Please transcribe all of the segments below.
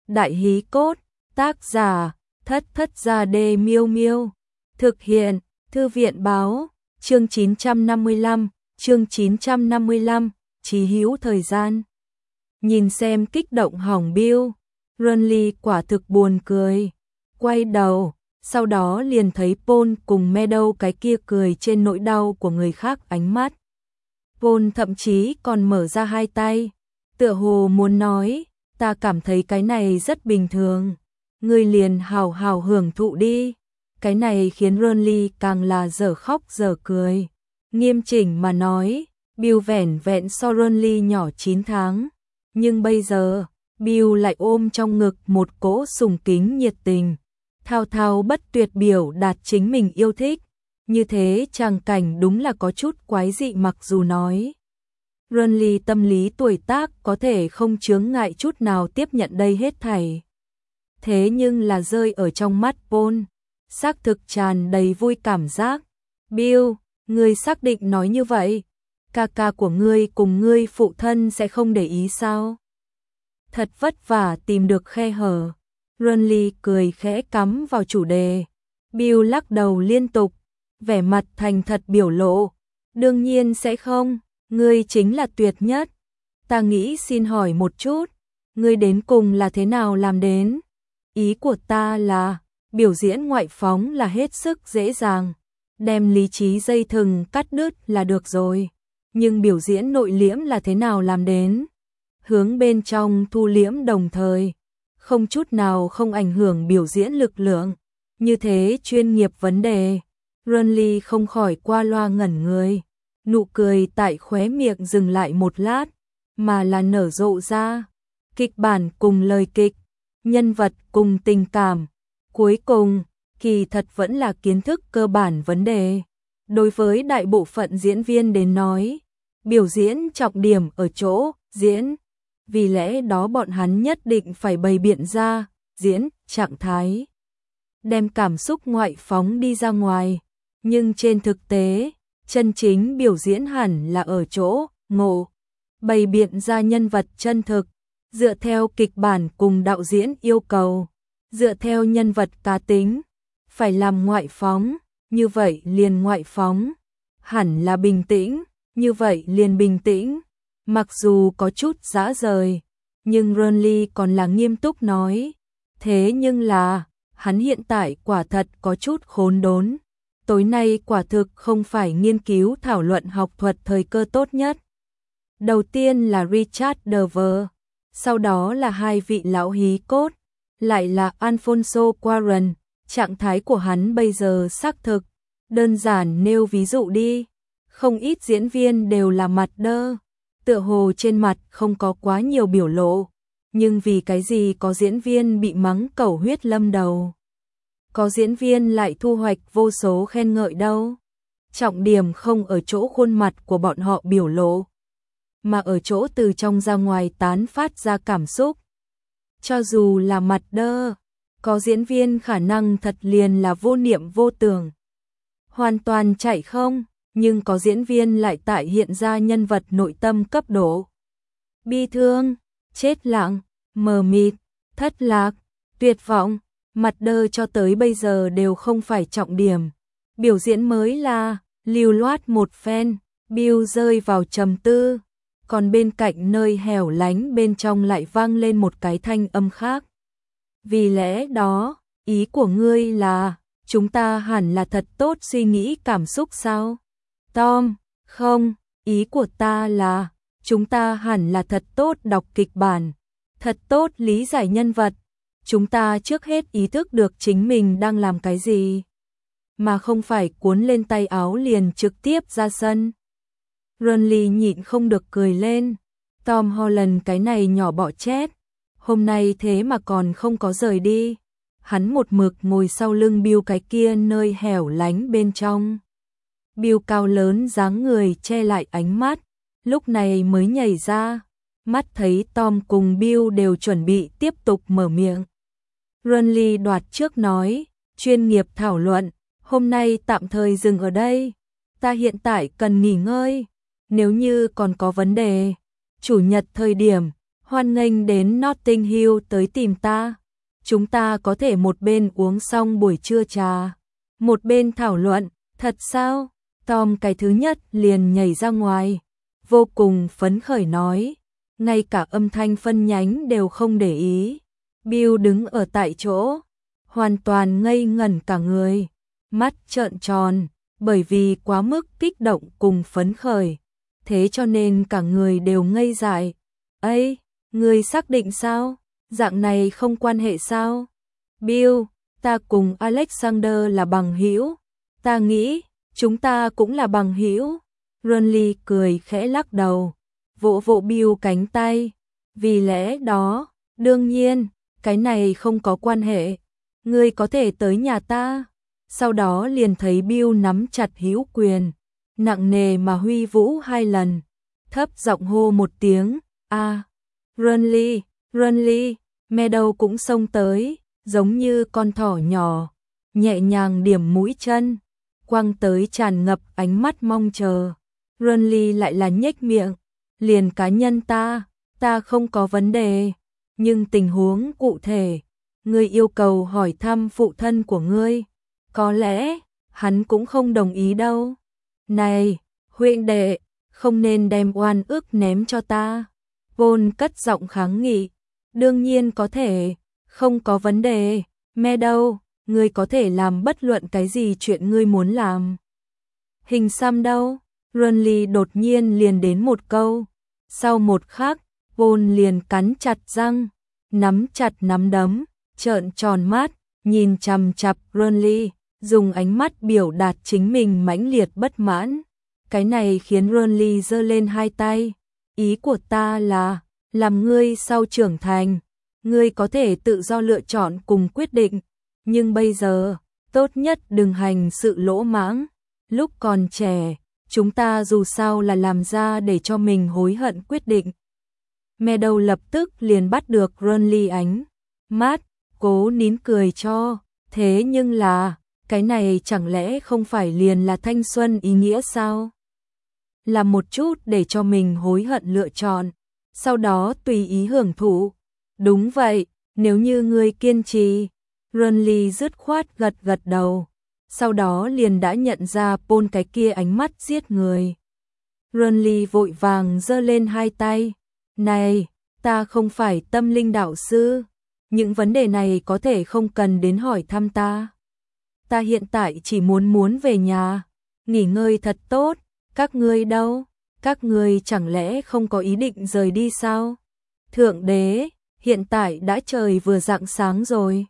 Đại hí cốt, tác giả, Thất Thất Gia Đê Miêu Miêu. Thực hiện, Thư viện báo, chương 955, Chí hữu thời gian. Nhìn xem kích động hỏng Bill, Runley quả thực buồn cười. Quay đầu, sau đó liền thấy Paul cùng Meadow cái kia cười trên nỗi đau của người khác ánh mắt. Paul thậm chí còn mở ra hai tay, tựa hồ muốn nói, ta cảm thấy cái này rất bình thường, ngươi liền hào hào hưởng thụ đi. Cái này khiến Runley càng là dở khóc dở cười. Nghiêm chỉnh mà nói, Bill vẻn vẹn so Runley nhỏ 9 tháng, nhưng bây giờ, Bill lại ôm trong ngực một cỗ sùng kính nhiệt tình, thao thao bất tuyệt biểu đạt chính mình yêu thích. Như thế tràng cảnh đúng là có chút quái dị, mặc dù nói Runley tâm lý tuổi tác có thể không chướng ngại chút nào tiếp nhận đây hết thảy. Thế nhưng là rơi ở trong mắt Paul, xác thực tràn đầy vui cảm giác. Bill, ngươi xác định nói như vậy? Ca ca của ngươi cùng ngươi phụ thân sẽ không để ý sao? Thật vất vả tìm được khe hở. Runley cười khẽ cắm vào chủ đề. Bill lắc đầu liên tục, vẻ mặt thành thật biểu lộ. Đương nhiên sẽ không, ngươi chính là tuyệt nhất. Ta nghĩ xin hỏi một chút, ngươi đến cùng là thế nào làm đến? Ý của ta là, biểu diễn ngoại phóng là hết sức dễ dàng, đem lý trí dây thừng cắt đứt là được rồi. Nhưng biểu diễn nội liễm là thế nào làm đến? Hướng bên trong thu liễm đồng thời, không chút nào không ảnh hưởng biểu diễn lực lượng. Như thế chuyên nghiệp vấn đề. Runley không khỏi qua loa ngẩn người. Nụ cười tại khóe miệng dừng lại một lát, mà là nở rộ ra. Kịch bản cùng lời kịch, nhân vật cùng tình cảm. Cuối cùng, kỳ thật vẫn là kiến thức cơ bản vấn đề. Đối với đại bộ phận diễn viên đến nói, biểu diễn trọng điểm ở chỗ diễn. Vì lẽ đó bọn hắn nhất định phải bày biện ra, diễn, trạng thái. Đem cảm xúc ngoại phóng đi ra ngoài. Nhưng trên thực tế, chân chính biểu diễn hẳn là ở chỗ, ngộ. Bày biện ra nhân vật chân thực, dựa theo kịch bản cùng đạo diễn yêu cầu. Dựa theo nhân vật cá tính, phải làm ngoại phóng, như vậy liền ngoại phóng. Hẳn là bình tĩnh, như vậy liền bình tĩnh. Mặc dù có chút dã rời, nhưng Runley còn là nghiêm túc nói. Thế nhưng là, hắn hiện tại quả thật có chút khốn đốn. Tối nay quả thực không phải nghiên cứu thảo luận học thuật thời cơ tốt nhất. Đầu tiên là Richard Dover, sau đó là hai vị lão hí cốt, lại là Alfonso Cuarón. Trạng thái của hắn bây giờ xác thực. Đơn giản nêu ví dụ đi, không ít diễn viên đều là mặt đơ, tựa hồ trên mặt không có quá nhiều biểu lộ, nhưng vì cái gì có diễn viên bị mắng cẩu huyết lâm đầu, có diễn viên lại thu hoạch vô số khen ngợi đâu. Trọng điểm không ở chỗ khuôn mặt của bọn họ biểu lộ, mà ở chỗ từ trong ra ngoài tán phát ra cảm xúc. Cho dù là mặt đơ, có diễn viên khả năng thật liền là vô niệm vô tưởng, hoàn toàn chạy không, nhưng có diễn viên lại tại hiện ra nhân vật nội tâm cấp độ. Bi thương, chết lặng, mờ mịt, thất lạc, tuyệt vọng, mặt đơ cho tới bây giờ đều không phải trọng điểm. Biểu diễn mới là, lưu loát một phen, Bill rơi vào trầm tư, còn bên cạnh nơi hẻo lánh bên trong lại vang lên một cái thanh âm khác. Vì lẽ đó, ý của ngươi là, chúng ta hẳn là thật tốt suy nghĩ cảm xúc sao? Tom, không, ý của ta là, chúng ta hẳn là thật tốt đọc kịch bản, thật tốt lý giải nhân vật. Chúng ta trước hết ý thức được chính mình đang làm cái gì, mà không phải cuốn lên tay áo liền trực tiếp ra sân. Runley nhịn không được cười lên. Tom Holland cái này nhỏ bọ chét, hôm nay thế mà còn không có rời đi. Hắn một mực ngồi sau lưng Bill cái kia nơi hẻo lánh bên trong. Bill cao lớn dáng người che lại ánh mắt, lúc này mới nhảy ra, mắt thấy Tom cùng Bill đều chuẩn bị tiếp tục mở miệng. Runley đoạt trước nói, chuyên nghiệp thảo luận, hôm nay tạm thời dừng ở đây, ta hiện tại cần nghỉ ngơi, nếu như còn có vấn đề, chủ nhật thời điểm, hoan nghênh đến Notting Hill tới tìm ta. Chúng ta có thể một bên uống xong buổi trưa trà, một bên thảo luận. Thật sao? Tom cái thứ nhất liền nhảy ra ngoài, vô cùng phấn khởi nói, ngay cả âm thanh phân nhánh đều không để ý. Bill đứng ở tại chỗ, hoàn toàn ngây ngẩn cả người, mắt trợn tròn, bởi vì quá mức kích động cùng phấn khởi, thế cho nên cả người đều ngây dại. Ây, ngươi xác định sao? Dạng này không quan hệ sao? Bill, ta cùng Alexander là bằng hữu, ta nghĩ chúng ta cũng là bằng hữu. Ronly cười khẽ lắc đầu, vỗ vỗ Bill cánh tay, vì lẽ đó, đương nhiên, cái này không có quan hệ, ngươi có thể tới nhà ta. Sau đó liền thấy Bill nắm chặt hữu quyền, nặng nề mà huy vũ 2 lần, thấp giọng hô một tiếng, a. Ronly, Ronly, Meadow cũng xông tới, giống như con thỏ nhỏ, nhẹ nhàng điểm mũi chân, quăng tới tràn ngập ánh mắt mong chờ. Ronly lại là nhếch miệng, liền cá nhân ta không có vấn đề, nhưng tình huống cụ thể, ngươi yêu cầu hỏi thăm phụ thân của ngươi, có lẽ hắn cũng không đồng ý đâu. Này, huynh đệ, không nên đem oan ức ném cho ta. Paul cất giọng kháng nghị, đương nhiên có thể, không có vấn đề, Meadow, ngươi có thể làm bất luận cái gì chuyện ngươi muốn làm. Hình xăm đâu? Ronly đột nhiên liền đến một câu, sau một khắc, Paul liền cắn chặt răng, nắm chặt nắm đấm, trợn tròn mắt, nhìn chằm chằm Ronly, dùng ánh mắt biểu đạt chính mình mãnh liệt bất mãn. Cái này khiến Ronly giơ lên 2 tay, ý của ta là, làm ngươi sau trưởng thành, ngươi có thể tự do lựa chọn cùng quyết định, nhưng bây giờ, tốt nhất đừng hành sự lỗ mãng, lúc còn trẻ, chúng ta dù sao là làm ra để cho mình hối hận quyết định. Meadow lập tức liền bắt được Ronly ánh mắt, cố nín cười cho, thế nhưng là, cái này chẳng lẽ không phải liền là thanh xuân ý nghĩa sao? Là một chút để cho mình hối hận lựa chọn, sau đó tùy ý hưởng thụ. Đúng vậy, nếu như ngươi kiên trì. Ronly dứt khoát gật gật đầu, sau đó liền đã nhận ra Paul cái kia ánh mắt giết người. Ronly vội vàng giơ lên 2 tay, này, ta không phải tâm linh đạo sư, những vấn đề này có thể không cần đến hỏi thăm ta. Ta hiện tại chỉ muốn về nhà, nghỉ ngơi thật tốt, các ngươi đâu? Các ngươi chẳng lẽ không có ý định rời đi sao? Thượng đế, hiện tại đã trời vừa rạng sáng rồi.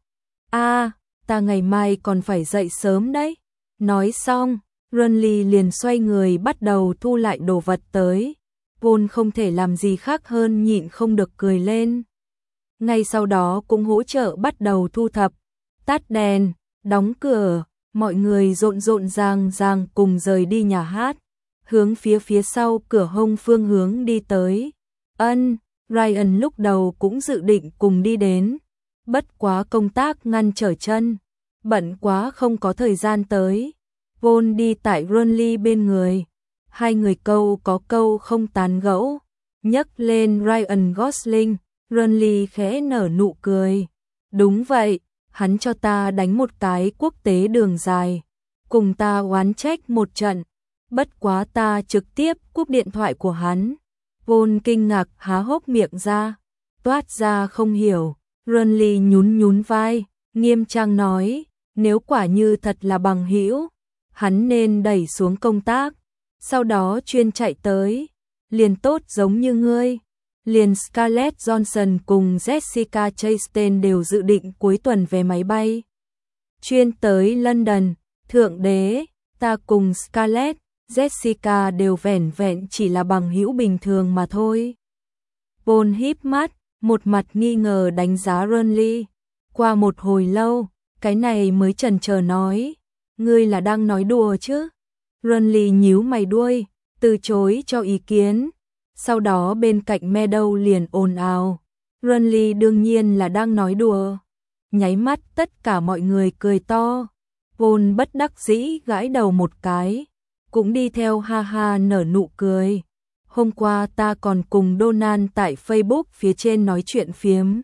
Ta ngày mai còn phải dậy sớm đấy. Nói xong, Ronly liền xoay người bắt đầu thu lại đồ vật tới. Paul không thể làm gì khác hơn nhịn không được cười lên. Ngay sau đó cũng hỗ trợ bắt đầu thu thập, tắt đèn, đóng cửa, mọi người rộn ràng cùng rời đi nhà hát, hướng phía sau cửa hông phương hướng đi tới. Ryan lúc đầu cũng dự định cùng đi đến, bất quá công tác ngăn trở chân, bận quá không có thời gian tới. Paul đi tại Ronly bên người, hai người câu có câu không tán gẫu, nhắc lên Ryan Gosling, Ronly khẽ nở nụ cười. Đúng vậy, hắn cho ta đánh một cái quốc tế đường dài, cùng ta oán trách một trận, bất quá ta trực tiếp cúp điện thoại của hắn. Paul kinh ngạc há hốc miệng ra, toát ra không hiểu. Ronly nhún vai, nghiêm trang nói, nếu quả như thật là bằng hữu, hắn nên đẩy xuống công tác, sau đó chuyên chạy tới, liền tốt giống như ngươi. Liền Scarlett Johansson cùng Jessica Chastain đều dự định cuối tuần vé máy bay chuyên tới London. Thượng đế, ta cùng Scarlett, Jessica đều vẻn vẹn chỉ là bằng hữu bình thường mà thôi. Paul híp mắt, một mặt nghi ngờ đánh giá Ronly. Qua một hồi lâu, cái này mới chần chờ nói, ngươi là đang nói đùa chứ? Ronly nhíu mày đuôi, từ chối cho ý kiến. Sau đó bên cạnh Meadow liền ồn ào, Ronly đương nhiên là đang nói đùa. Nháy mắt tất cả mọi người cười to. Paul bất đắc dĩ gãi đầu một cái, cũng đi theo ha ha nở nụ cười. hôm qua ta còn cùng Donald tại Facebook phía trên nói chuyện phiếm.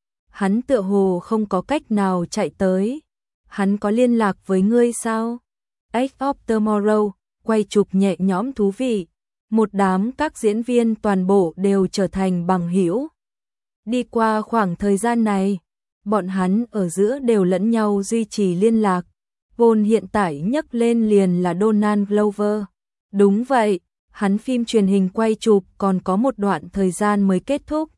Hắn tựa hồ không có cách nào chạy tới. Hắn có liên lạc với ngươi sao? Edge of Tomorrow, quay chụp nhẹ nhõm thú vị. Một đám các diễn viên toàn bộ đều trở thành bằng hữu. Đi qua khoảng thời gian này, bọn hắn ở giữa đều lẫn nhau duy trì liên lạc. Paul hiện tại nhấc lên liền là Donald Glover. Đúng vậy, hắn phim truyền hình quay chụp còn có một đoạn thời gian mới kết thúc.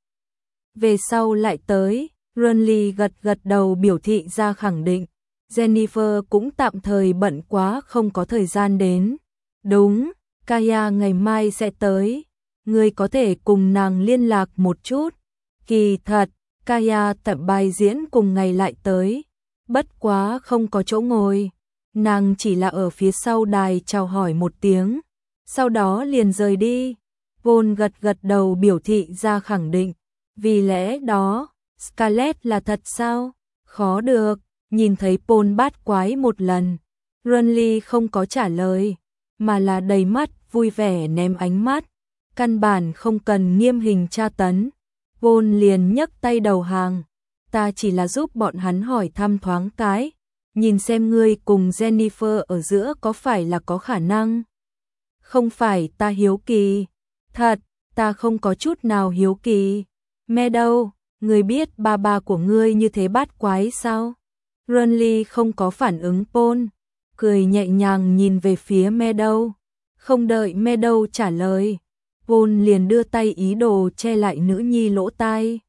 Về sau lại tới, Renly gật gật đầu biểu thị ra khẳng định. Jennifer cũng tạm thời bận quá không có thời gian đến. Đúng, Kaya ngày mai sẽ tới. Ngươi có thể cùng nàng liên lạc một chút. Kỳ thật, Kaya tập bài diễn cùng ngày lại tới. Bất quá không có chỗ ngồi. Nàng chỉ là ở phía sau đài chào hỏi một tiếng. Sau đó liền rời đi. Paul gật gật đầu biểu thị ra khẳng định. Vì lẽ đó, Scarlett là thật sao? Khó được. Nhìn thấy Paul bát quái một lần. Renly không có trả lời. Mà là đầy mắt vui vẻ ném ánh mắt. Căn bản không cần nghiêm hình tra tấn. Paul liền nhấc tay đầu hàng. Ta chỉ là giúp bọn hắn hỏi thăm thoáng cái. Nhìn xem ngươi cùng Jennifer ở giữa có phải là có khả năng. Không phải ta hiếu kỳ. Thật, ta không có chút nào hiếu kỳ. Meadow, ngươi biết ba của ngươi như thế bát quái sao? Renly không có phản ứng Paul. Cười nhẹ nhàng nhìn về phía Meadow. Không đợi Meadow trả lời. Paul liền đưa tay ý đồ che lại nữ nhi lỗ tai.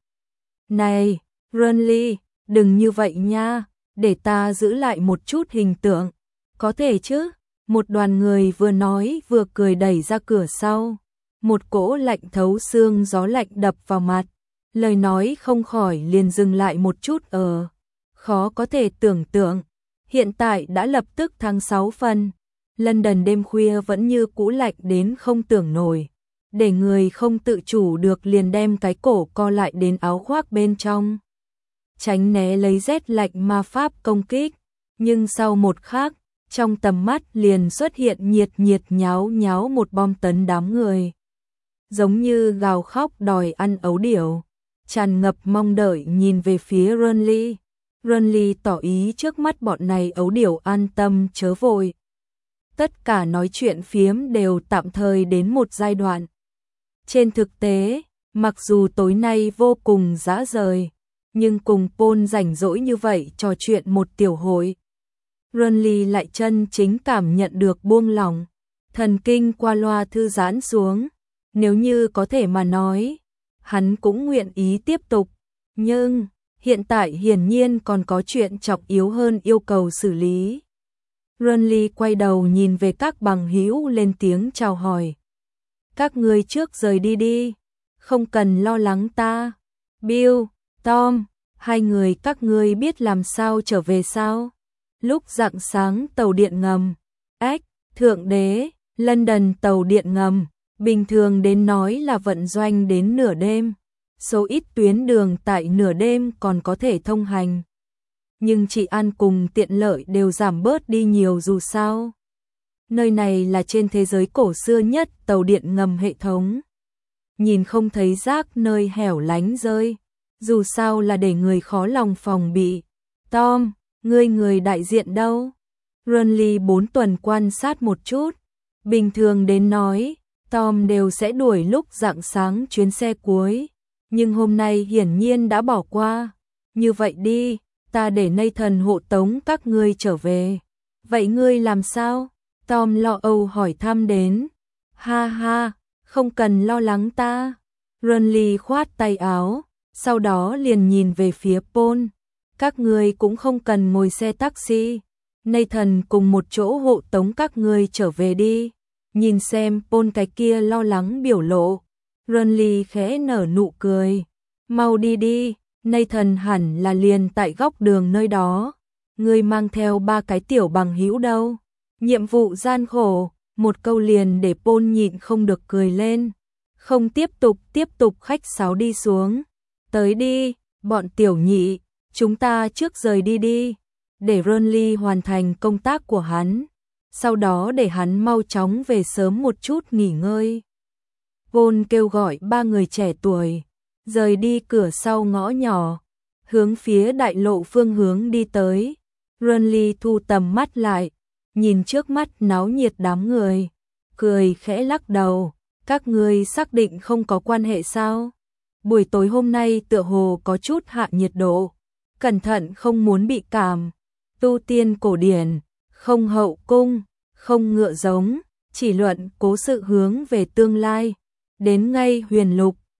Này, Renly, đừng như vậy nha. Để ta giữ lại một chút hình tượng. Có thể chứ? Một đoàn người vừa nói vừa cười đẩy ra cửa sau. Một cỗ lạnh thấu xương gió lạnh đập vào mặt. Lời nói không khỏi liền dừng lại một chút ở. Khó có thể tưởng tượng. Hiện tại đã lập tức tháng 6 phân. London đêm khuya vẫn như cũ lạnh đến không tưởng nổi. Để người không tự chủ được liền đem cái cổ co lại đến áo khoác bên trong. Tránh né lấy rét lạnh ma pháp công kích. Nhưng sau một khắc, trong tầm mắt liền xuất hiện nhiệt nháo nháo một bom tấn đám người. Giống như gào khóc đòi ăn ấu điểu. Tràn ngập mong đợi nhìn về phía Renly. Renly tỏ ý trước mắt bọn này ấu điểu an tâm chớ vội. Tất cả nói chuyện phiếm đều tạm thời đến một giai đoạn. Trên thực tế, mặc dù tối nay vô cùng dã rời, nhưng cùng Paul rảnh rỗi như vậy trò chuyện một tiểu hội. Renly lại chân chính cảm nhận được buông lỏng, thần kinh qua loa thư giãn xuống. Nếu như có thể mà nói, hắn cũng nguyện ý tiếp tục. Nhưng, hiện tại hiển nhiên còn có chuyện trọng yếu hơn yêu cầu xử lý. Renly quay đầu nhìn về các bằng hữu lên tiếng chào hỏi. Các ngươi trước rời đi đi, không cần lo lắng ta. Bill, Tom, hai người các ngươi biết làm sao trở về sao? Lúc rạng sáng tàu điện ngầm, Thượng Đế, London tàu điện ngầm, bình thường đến nói là vận doanh đến nửa đêm. Số ít tuyến đường tại nửa đêm còn có thể thông hành. Nhưng trị an cùng tiện lợi đều giảm bớt đi nhiều dù sao. Nơi này là trên thế giới cổ xưa nhất tàu điện ngầm hệ thống. Nhìn không thấy rác nơi hẻo lánh rơi. Dù sao là để người khó lòng phòng bị. Tom, người đại diện đâu? Renly 4 tuần quan sát một chút. Bình thường đến nói, Tom đều sẽ đuổi lúc rạng sáng chuyến xe cuối. Nhưng hôm nay hiển nhiên đã bỏ qua. Như vậy đi, ta để Nathan hộ tống các ngươi trở về. Vậy ngươi làm sao? Tom lo âu hỏi thăm đến. Ha ha, không cần lo lắng ta. Renly khoát tay áo, sau đó liền nhìn về phía Paul. Các ngươi cũng không cần ngồi xe taxi. Nathan cùng một chỗ hộ tống các ngươi trở về đi. Nhìn xem Paul cái kia lo lắng biểu lộ. Renly khẽ nở nụ cười. Mau đi đi, Nathan hẳn là liền tại góc đường nơi đó. Ngươi mang theo 3 cái tiểu bằng hữu đâu? Nhiệm vụ gian khổ, một câu liền để Paul nhịn không được cười lên. Không tiếp tục khách sáo đi xuống. Tới đi, bọn tiểu nhị, chúng ta trước rời đi đi. Để Renly hoàn thành công tác của hắn. Sau đó để hắn mau chóng về sớm một chút nghỉ ngơi. Paul kêu gọi ba người trẻ tuổi, rời đi cửa sau ngõ nhỏ, hướng phía đại lộ phương hướng đi tới. Renly thu tầm mắt lại, nhìn trước mắt náo nhiệt đám người, cười khẽ lắc đầu, các ngươi xác định không có quan hệ sao? Buổi tối hôm nay tựa hồ có chút hạ nhiệt độ, cẩn thận không muốn bị cảm. Tu tiên cổ điển, không hậu cung, không ngựa giống, chỉ luận cố sự hướng về tương lai. Đến ngay huyền lục,